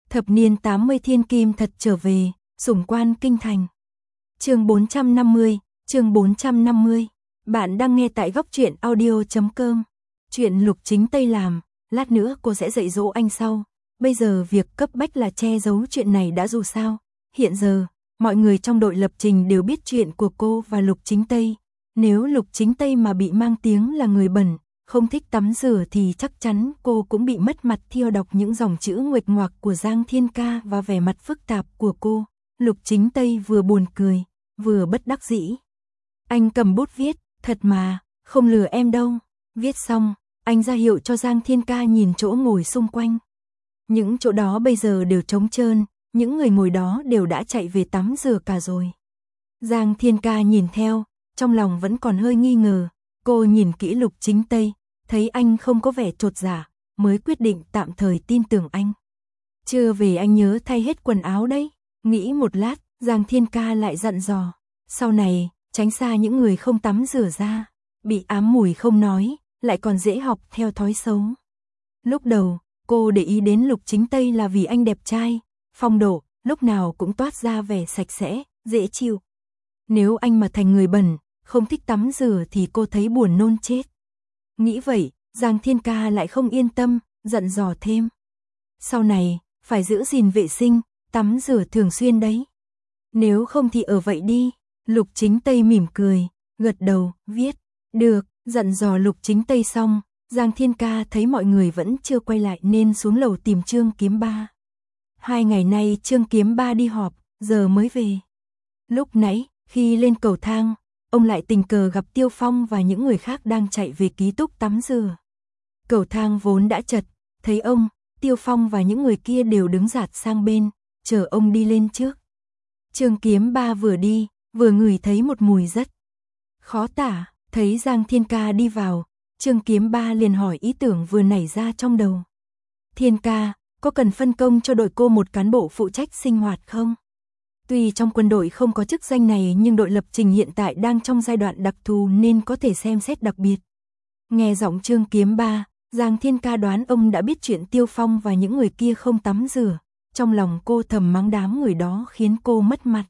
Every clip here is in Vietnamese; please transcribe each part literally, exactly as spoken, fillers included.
Thập niên tám mươi thiên kim thật trở về, sủng quan kinh thành. Chương bốn trăm năm mươi, chương bốn trăm năm mươi. Bạn đang nghe tại góc truyện audio chấm com. Chuyện Lục Chính Tây làm, lát nữa cô sẽ dạy dỗ anh sau. Bây giờ việc cấp bách là che giấu chuyện này đã, dù sao. Hiện giờ, mọi người trong đội lập trình đều biết chuyện của cô và Lục Chính Tây. Nếu Lục Chính Tây mà bị mang tiếng là người bẩn, không thích tắm rửa thì chắc chắn cô cũng bị mất mặt theo đọc những dòng chữ nguệch ngoạc của Giang Thiên Ca và vẻ mặt phức tạp của cô. Lục Chính Tây vừa buồn cười, vừa bất đắc dĩ. Anh cầm bút viết, thật mà, không lừa em đâu. Viết xong, anh ra hiệu cho Giang Thiên Ca nhìn chỗ ngồi xung quanh. Những chỗ đó bây giờ đều trống trơn, những người ngồi đó đều đã chạy về tắm rửa cả rồi. Giang Thiên Ca nhìn theo, trong lòng vẫn còn hơi nghi ngờ. Cô nhìn kỹ Lục Chính Tây, thấy anh không có vẻ chột dạ, mới quyết định tạm thời tin tưởng anh. Chưa về anh nhớ thay hết quần áo đấy. Nghĩ một lát, Giang Thiên Ca lại dặn dò. Sau này, tránh xa những người không tắm rửa ra. Bị ám mùi không nói, lại còn dễ học theo thói xấu. Lúc đầu, cô để ý đến Lục Chính Tây là vì anh đẹp trai, phong độ, lúc nào cũng toát ra vẻ sạch sẽ, dễ chịu. Nếu anh mà thành người bẩn, không thích tắm rửa thì cô thấy buồn nôn chết. Nghĩ vậy, Giang Thiên Ca lại không yên tâm, dặn dò thêm. Sau này, phải giữ gìn vệ sinh, tắm rửa thường xuyên đấy. Nếu không thì ở vậy đi. Lục Chính Tây mỉm cười, gật đầu, viết. Được, dặn dò Lục Chính Tây xong, Giang Thiên Ca thấy mọi người vẫn chưa quay lại nên xuống lầu tìm Trương Kiếm Ba. Hai ngày nay Trương Kiếm Ba đi họp, giờ mới về. Lúc nãy, khi lên cầu thang, ông lại tình cờ gặp Tiêu Phong và những người khác đang chạy về ký túc tắm rửa. Cầu thang vốn đã chật, thấy ông, Tiêu Phong và những người kia đều đứng dạt sang bên, chờ ông đi lên trước. Trương Kiếm Ba vừa đi, vừa ngửi thấy một mùi rất khó tả. Thấy Giang Thiên Ca đi vào, Trương Kiếm Ba liền hỏi ý tưởng vừa nảy ra trong đầu. Thiên Ca, có cần phân công cho đội cô một cán bộ phụ trách sinh hoạt không? Tuy trong quân đội không có chức danh này nhưng đội lập trình hiện tại đang trong giai đoạn đặc thù nên có thể xem xét đặc biệt. Nghe giọng Trương Kiếm Ba, Giang Thiên Ca đoán ông đã biết chuyện Tiêu Phong và những người kia không tắm rửa. Trong lòng cô thầm mắng đám người đó khiến cô mất mặt.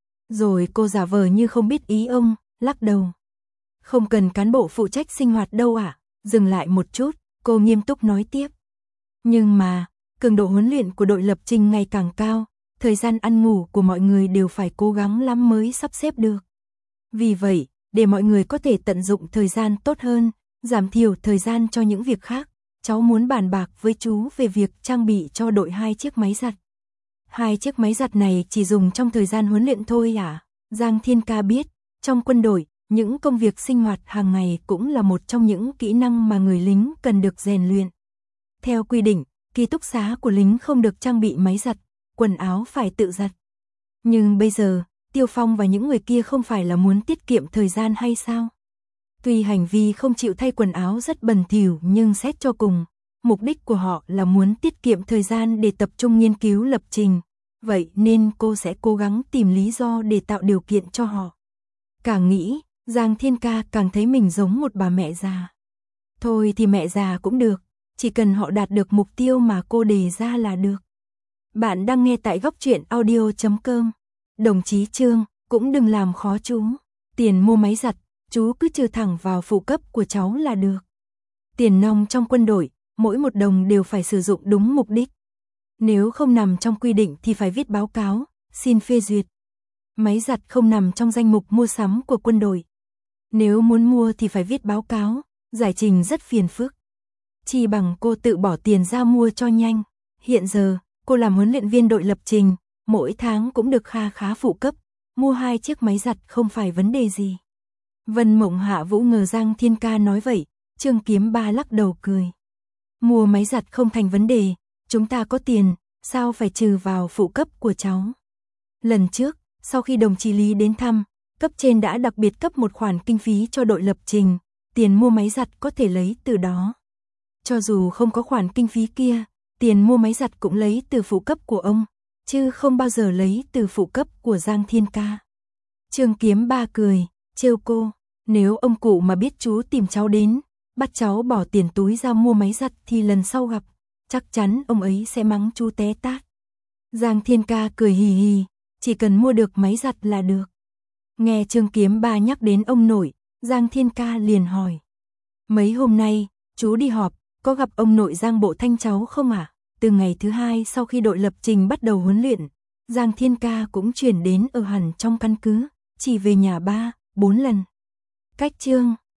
Rồi cô giả vờ như không biết ý ông, lắc đầu. Không cần cán bộ phụ trách sinh hoạt đâu ạ. À? Dừng lại một chút, cô nghiêm túc nói tiếp. Nhưng mà, cường độ huấn luyện của đội lập trình ngày càng cao, thời gian ăn ngủ của mọi người đều phải cố gắng lắm mới sắp xếp được. Vì vậy, để mọi người có thể tận dụng thời gian tốt hơn, giảm thiểu thời gian cho những việc khác, cháu muốn bàn bạc với chú về việc trang bị cho đội hai chiếc máy giặt. Hai chiếc máy giặt này chỉ dùng trong thời gian huấn luyện thôi à? Giang Thiên Ca biết, trong quân đội, những công việc sinh hoạt hàng ngày cũng là một trong những kỹ năng mà người lính cần được rèn luyện. Theo quy định, ký túc xá của lính không được trang bị máy giặt, quần áo phải tự giặt. Nhưng bây giờ, Tiêu Phong và những người kia không phải là muốn tiết kiệm thời gian hay sao? Tuy hành vi không chịu thay quần áo rất bẩn thỉu nhưng xét cho cùng, mục đích của họ là muốn tiết kiệm thời gian để tập trung nghiên cứu lập trình. Vậy nên cô sẽ cố gắng tìm lý do để tạo điều kiện cho họ. Càng nghĩ, Giang Thiên Ca càng thấy mình giống một bà mẹ già. Thôi thì mẹ già cũng được, chỉ cần họ đạt được mục tiêu mà cô đề ra là được. Bạn đang nghe tại góc truyện audio chấm com. Đồng chí Trương, cũng đừng làm khó chú. Tiền mua máy giặt, chú cứ trừ thẳng vào phụ cấp của cháu là được. Tiền nong trong quân đội, mỗi một đồng đều phải sử dụng đúng mục đích. Nếu không nằm trong quy định thì phải viết báo cáo, xin phê duyệt. Máy giặt không nằm trong danh mục mua sắm của quân đội. Nếu muốn mua thì phải viết báo cáo, giải trình rất phiền phức. Chỉ bằng cô tự bỏ tiền ra mua cho nhanh. Hiện giờ, cô làm huấn luyện viên đội lập trình, mỗi tháng cũng được kha khá phụ cấp, mua hai chiếc máy giặt không phải vấn đề gì. Vân Mộng Hạ Vũ ngờ Giang Thiên Ca nói vậy, Trương Kiếm Ba lắc đầu cười. Mua máy giặt không thành vấn đề, chúng ta có tiền, sao phải trừ vào phụ cấp của cháu. Lần trước, sau khi đồng chí Lý đến thăm, cấp trên đã đặc biệt cấp một khoản kinh phí cho đội lập trình, tiền mua máy giặt có thể lấy từ đó. Cho dù không có khoản kinh phí kia, tiền mua máy giặt cũng lấy từ phụ cấp của ông, chứ không bao giờ lấy từ phụ cấp của Giang Thiên Ca. Trương Kiếm Ba cười, trêu cô, nếu ông cụ mà biết chú tìm cháu đến, bắt cháu bỏ tiền túi ra mua máy giặt thì lần sau gặp, chắc chắn ông ấy sẽ mắng chú té tát. Giang Thiên Ca cười hì hì, chỉ cần mua được máy giặt là được. Nghe Trương Kiếm Ba nhắc đến ông nội, Giang Thiên Ca liền hỏi. Mấy hôm nay, chú đi họp, có gặp ông nội Giang Bộ Thanh cháu không ạ? À? Từ ngày thứ hai sau khi đội lập trình bắt đầu huấn luyện, Giang Thiên Ca cũng chuyển đến ở hẳn trong căn cứ, chỉ về nhà ba, bốn lần. Cách Trương